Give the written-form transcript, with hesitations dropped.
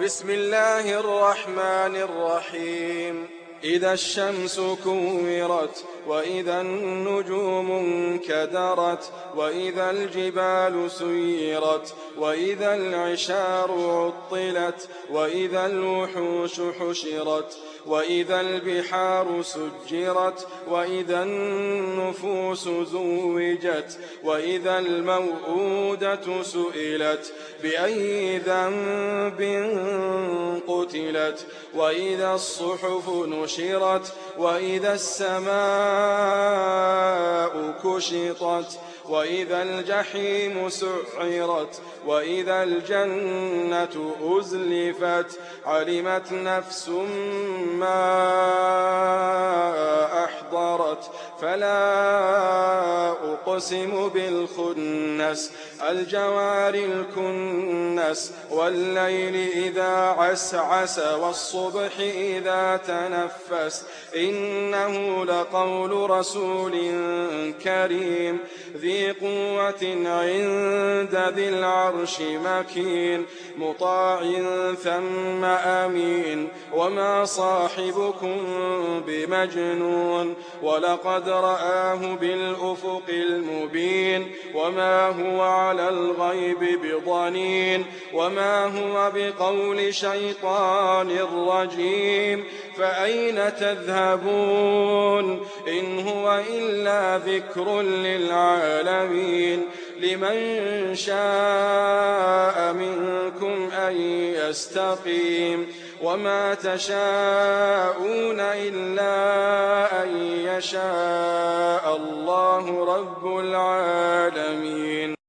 بسم الله الرحمن الرحيم إذا الشمس كورت وإذا النجوم انكدرت وإذا الجبال سيرت وإذا العشار عطلت وإذا الوحوش حشرت وإذا البحار سجرت وإذا النفوس زوجت وإذا الموءودة سئلت بأي ذنب قتلت وإذا الصحف نشرت وإذا السماء كشطت وإذا الجحيم سعرت وإذا الجنة أزلفت علمت نفس ما أحضرت فلا أقسم بالخنس الجوار الكنس والليل إذا عسعس والصبح إذا تنفس إنه لقول رسول كريم ذي قوة عند ذي العرش مكين مطاع ثم أمين وما صاحبكم بمجنون ولقد رآه بالأفق المبين وما هو على الغيب بضنين وما هو بقول شيطان رجيم فأين تذهبون إن هو إلا ذكر للعالمين لمن شاء منكم أن يستقيم وما تشاءون إلا أن يشاء الله رب العالمين.